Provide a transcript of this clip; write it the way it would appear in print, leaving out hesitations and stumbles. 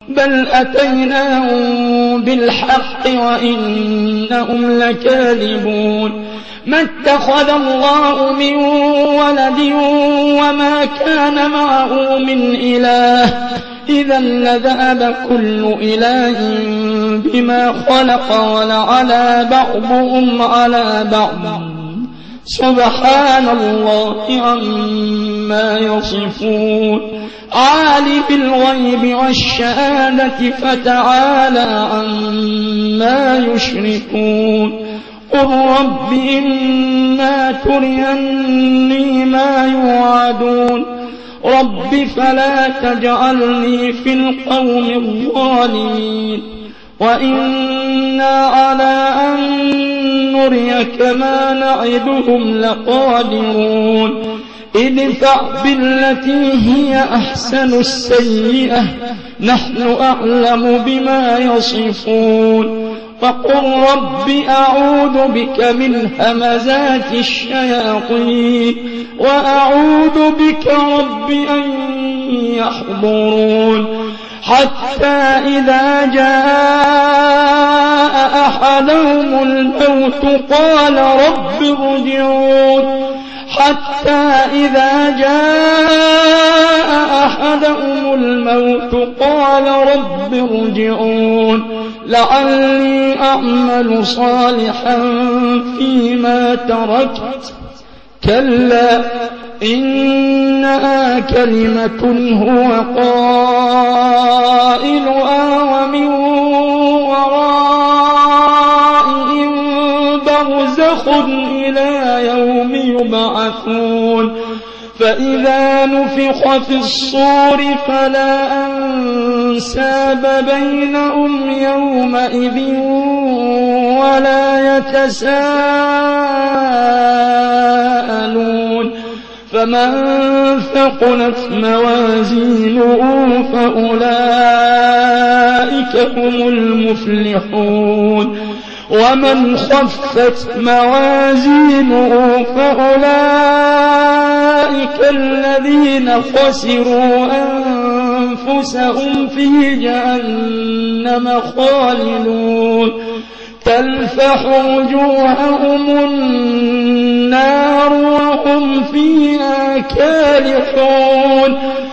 بل أتيناهم بالحق وإنهم لكاذبون ما اتخذ الله من ولد وما كان معه من إله إذا لذهب كل إله بما خلق ولعلى بعضهم على بعض سبحان الله عما يصفون عالم الغيب والشهادة فتعالى عما يشركون قل رب إما تريني ما يوعدون رب فلا تجعلني في القوم الظالمين وإنا على أن نريك ما نعدهم لقادرون ادفع بالتي هي أحسن السيئة نحن أعلم بما يصفون فقل رب أعوذ بك من همزات الشياطين وأعوذ بك رب أن يحضرون حتى إذا جاء أحدهم الموت قال رب ارجعون حتى إذا جاء أحدهم الموت قال رب ارجعون لعلي أعمل صالحا فيما تركت كلا إنها كلمة هو قائلها ومن ورائهم برزخ إلى يوم يبعثون فإذا نفخ في الصور فلا أنساب بينهم يومئذ ولا يتساءلون فمن ثقلت موازينه فأولئك هم المفلحون ومن خفت موازينه فأولئك الذين خسروا أنفسهم في جهنم خالدون تلفح وجوههم النار وهم فيها كالحون